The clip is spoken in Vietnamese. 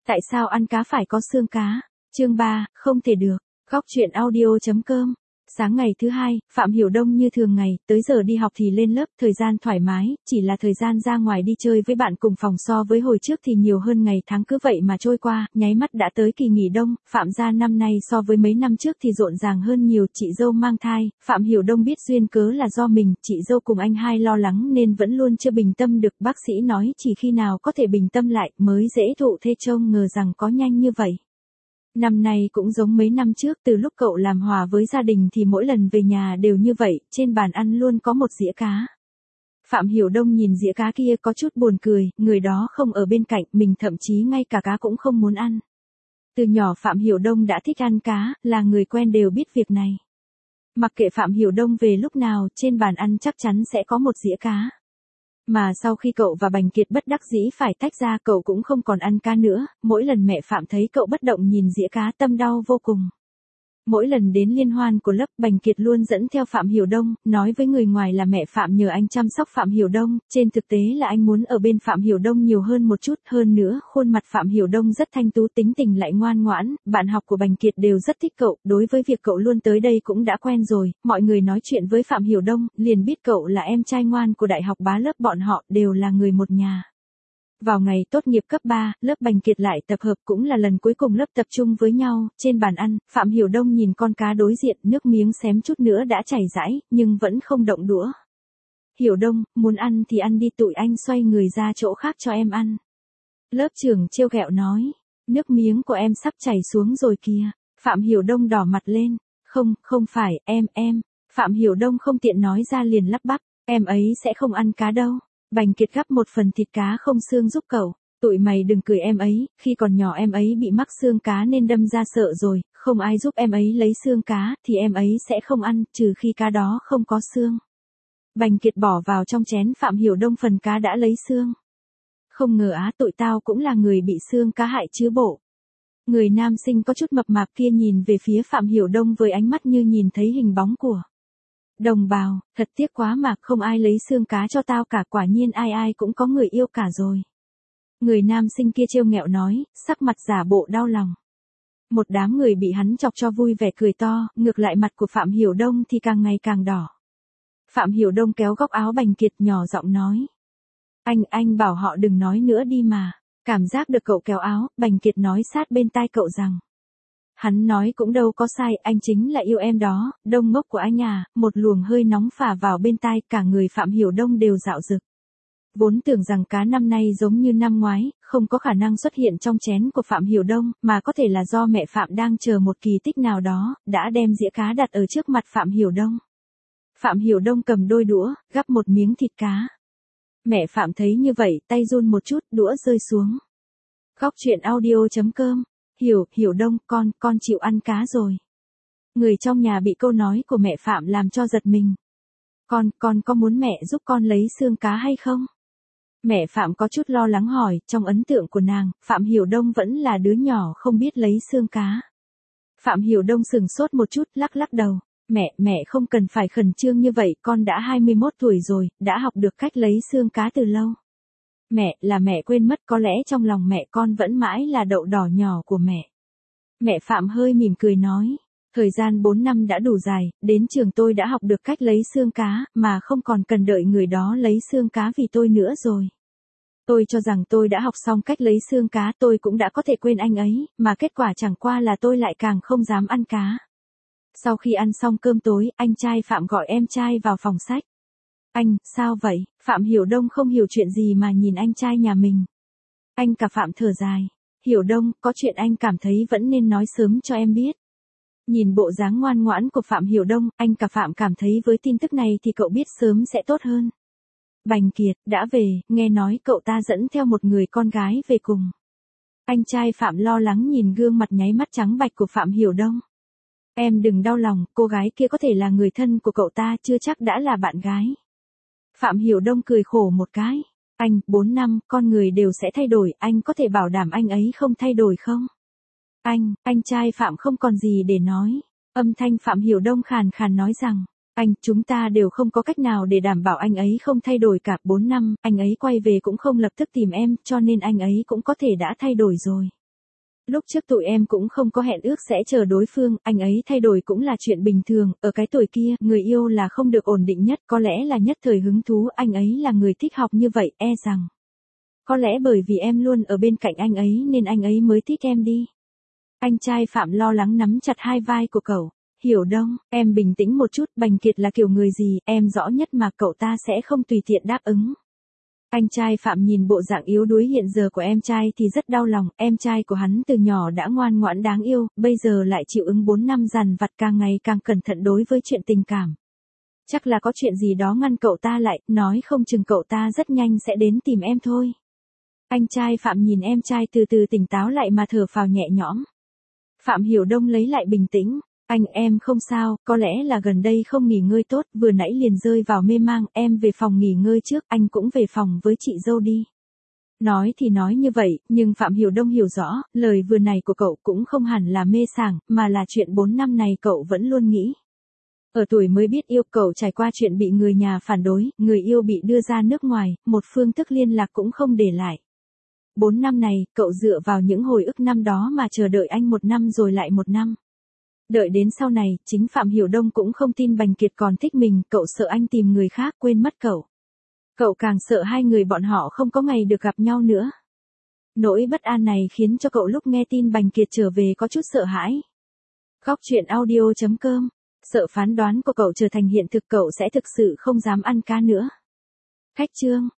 Tại sao ăn cá phải có xương cá? Chương 3, không thể được. Góc truyện audio.com. Sáng ngày thứ hai, Phạm Hiểu Đông như thường ngày, tới giờ đi học thì lên lớp, thời gian thoải mái, chỉ là thời gian ra ngoài đi chơi với bạn cùng phòng so với hồi trước thì nhiều hơn ngày tháng cứ vậy mà trôi qua, nháy mắt đã tới kỳ nghỉ đông, Phạm gia năm nay so với mấy năm trước thì rộn ràng hơn nhiều, chị dâu mang thai, Phạm Hiểu Đông biết duyên cớ là do mình, chị dâu cùng anh hai lo lắng nên vẫn luôn chưa bình tâm được, bác sĩ nói chỉ khi nào có thể bình tâm lại mới dễ thụ thê, trông ngờ rằng có nhanh như vậy. Năm nay cũng giống mấy năm trước, từ lúc cậu làm hòa với gia đình thì mỗi lần về nhà đều như vậy, trên bàn ăn luôn có một dĩa cá. Phạm Hiểu Đông nhìn dĩa cá kia có chút buồn cười, người đó không ở bên cạnh, mình thậm chí ngay cả cá cũng không muốn ăn. Từ nhỏ Phạm Hiểu Đông đã thích ăn cá, là người quen đều biết việc này. Mặc kệ Phạm Hiểu Đông về lúc nào, trên bàn ăn chắc chắn sẽ có một dĩa cá. Mà sau khi cậu và Bành Kiệt bất đắc dĩ phải tách ra, cậu cũng không còn ăn cá nữa, mỗi lần mẹ Phạm thấy cậu bất động nhìn dĩa cá tâm đau vô cùng. Mỗi lần đến liên hoan của lớp, Bành Kiệt luôn dẫn theo Phạm Hiểu Đông, nói với người ngoài là mẹ Phạm nhờ anh chăm sóc Phạm Hiểu Đông, trên thực tế là anh muốn ở bên Phạm Hiểu Đông nhiều hơn một chút, hơn nữa, khuôn mặt Phạm Hiểu Đông rất thanh tú, tính tình lại ngoan ngoãn, bạn học của Bành Kiệt đều rất thích cậu, đối với việc cậu luôn tới đây cũng đã quen rồi, mọi người nói chuyện với Phạm Hiểu Đông, liền biết cậu là em trai ngoan của đại học bá, lớp bọn họ đều là người một nhà. Vào ngày tốt nghiệp cấp 3, lớp Bành Kiệt lại tập hợp, cũng là lần cuối cùng lớp tập trung với nhau, trên bàn ăn, Phạm Hiểu Đông nhìn con cá đối diện, nước miếng xém chút nữa đã chảy rãi, nhưng vẫn không động đũa. Hiểu Đông, muốn ăn thì ăn đi, tụi anh xoay người ra chỗ khác cho em ăn. Lớp trưởng trêu ghẹo nói, nước miếng của em sắp chảy xuống rồi kìa. Phạm Hiểu Đông đỏ mặt lên, không phải, em. Phạm Hiểu Đông không tiện nói ra liền lắp bắp, em ấy sẽ không ăn cá đâu. Bành Kiệt gắp một phần thịt cá không xương giúp cậu, tụi mày đừng cười em ấy, khi còn nhỏ em ấy bị mắc xương cá nên đâm ra sợ rồi, không ai giúp em ấy lấy xương cá thì em ấy sẽ không ăn, trừ khi cá đó không có xương. Bành Kiệt bỏ vào trong chén Phạm Hiểu Đông phần cá đã lấy xương. Không ngờ tụi tao cũng là người bị xương cá hại chứ bộ. Người nam sinh có chút mập mạp kia nhìn về phía Phạm Hiểu Đông với ánh mắt như nhìn thấy hình bóng của đồng bào, thật tiếc quá mà không ai lấy xương cá cho tao cả, quả nhiên ai cũng có người yêu cả rồi. Người nam sinh kia trêu nghẹo nói, sắc mặt giả bộ đau lòng. Một đám người bị hắn chọc cho vui vẻ cười to, ngược lại mặt của Phạm Hiểu Đông thì càng ngày càng đỏ. Phạm Hiểu Đông kéo góc áo Bành Kiệt nhỏ giọng nói. Anh bảo họ đừng nói nữa đi mà. Cảm giác được cậu kéo áo, Bành Kiệt nói sát bên tai cậu rằng. Hắn nói cũng đâu có sai, anh chính là yêu em đó, Đông ngốc của anh à, một luồng hơi nóng phả vào bên tai, cả người Phạm Hiểu Đông đều dạo rực. Vốn tưởng rằng cá năm nay giống như năm ngoái, không có khả năng xuất hiện trong chén của Phạm Hiểu Đông, mà có thể là do mẹ Phạm đang chờ một kỳ tích nào đó, đã đem dĩa cá đặt ở trước mặt Phạm Hiểu Đông. Phạm Hiểu Đông cầm đôi đũa, gắp một miếng thịt cá. Mẹ Phạm thấy như vậy, tay run một chút, đũa rơi xuống. Góc truyện audio.com. Hiểu Đông, con chịu ăn cá rồi. Người trong nhà bị câu nói của mẹ Phạm làm cho giật mình. Con có muốn mẹ giúp con lấy xương cá hay không? Mẹ Phạm có chút lo lắng hỏi, trong ấn tượng của nàng, Phạm Hiểu Đông vẫn là đứa nhỏ không biết lấy xương cá. Phạm Hiểu Đông sừng sốt một chút, lắc đầu. Mẹ không cần phải khẩn trương như vậy, con đã 21 tuổi rồi, đã học được cách lấy xương cá từ lâu. Mẹ quên mất, có lẽ trong lòng mẹ con vẫn mãi là đậu đỏ nhỏ của mẹ. Mẹ Phạm hơi mỉm cười nói, thời gian 4 năm đã đủ dài, đến trường tôi đã học được cách lấy xương cá, mà không còn cần đợi người đó lấy xương cá vì tôi nữa rồi. Tôi cho rằng tôi đã học xong cách lấy xương cá, tôi cũng đã có thể quên anh ấy, mà kết quả chẳng qua là tôi lại càng không dám ăn cá. Sau khi ăn xong cơm tối, anh trai Phạm gọi em trai vào phòng sách. Anh, sao vậy? Phạm Hiểu Đông không hiểu chuyện gì mà nhìn anh trai nhà mình. Anh cả Phạm thở dài. Hiểu Đông, có chuyện anh cảm thấy vẫn nên nói sớm cho em biết. Nhìn bộ dáng ngoan ngoãn của Phạm Hiểu Đông, anh cả Phạm cảm thấy với tin tức này thì cậu biết sớm sẽ tốt hơn. Bành Kiệt, đã về, nghe nói cậu ta dẫn theo một người con gái về cùng. Anh trai Phạm lo lắng nhìn gương mặt nháy mắt trắng bạch của Phạm Hiểu Đông. Em đừng đau lòng, cô gái kia có thể là người thân của cậu ta, chưa chắc đã là bạn gái. Phạm Hiểu Đông cười khổ một cái. Anh, 4 năm, con người đều sẽ thay đổi, anh có thể bảo đảm anh ấy không thay đổi không? Anh trai Phạm không còn gì để nói. Âm thanh Phạm Hiểu Đông khàn khàn nói rằng, chúng ta đều không có cách nào để đảm bảo anh ấy không thay đổi cả 4 năm, anh ấy quay về cũng không lập tức tìm em, cho nên anh ấy cũng có thể đã thay đổi rồi. Lúc trước tụi em cũng không có hẹn ước sẽ chờ đối phương, anh ấy thay đổi cũng là chuyện bình thường, ở cái tuổi kia, người yêu là không được ổn định nhất, có lẽ là nhất thời hứng thú, anh ấy là người thích học như vậy, e rằng. Có lẽ bởi vì em luôn ở bên cạnh anh ấy nên anh ấy mới thích em đi. Anh trai Phạm lo lắng nắm chặt hai vai của cậu. Hiểu Đông, em bình tĩnh một chút, Bành Kiệt là kiểu người gì, em rõ nhất mà cậu ta sẽ không tùy tiện đáp ứng. Anh trai Phạm nhìn bộ dạng yếu đuối hiện giờ của em trai thì rất đau lòng, em trai của hắn từ nhỏ đã ngoan ngoãn đáng yêu, bây giờ lại chịu ứng 4 năm dằn vặt càng ngày càng cẩn thận đối với chuyện tình cảm. Chắc là có chuyện gì đó ngăn cậu ta lại, nói không chừng cậu ta rất nhanh sẽ đến tìm em thôi. Anh trai Phạm nhìn em trai từ từ tỉnh táo lại mà thở phào nhẹ nhõm. Phạm Hiểu Đông lấy lại bình tĩnh. Anh em không sao, có lẽ là gần đây không nghỉ ngơi tốt, vừa nãy liền rơi vào mê mang, em về phòng nghỉ ngơi trước, anh cũng về phòng với chị dâu đi. Nói thì nói như vậy, nhưng Phạm Hiểu Đông hiểu rõ, lời vừa này của cậu cũng không hẳn là mê sảng, mà là chuyện 4 năm này cậu vẫn luôn nghĩ. Ở tuổi mới biết yêu, cậu trải qua chuyện bị người nhà phản đối, người yêu bị đưa ra nước ngoài, một phương thức liên lạc cũng không để lại. 4 năm này, cậu dựa vào những hồi ức năm đó mà chờ đợi anh 1 năm rồi lại 1 năm. Đợi đến sau này, chính Phạm Hiểu Đông cũng không tin Bành Kiệt còn thích mình, cậu sợ anh tìm người khác quên mất cậu. Cậu càng sợ hai người bọn họ không có ngày được gặp nhau nữa. Nỗi bất an này khiến cho cậu lúc nghe tin Bành Kiệt trở về có chút sợ hãi. Góc truyện audio.com. Sợ phán đoán của cậu trở thành hiện thực, cậu sẽ thực sự không dám ăn cá nữa. Khách chương.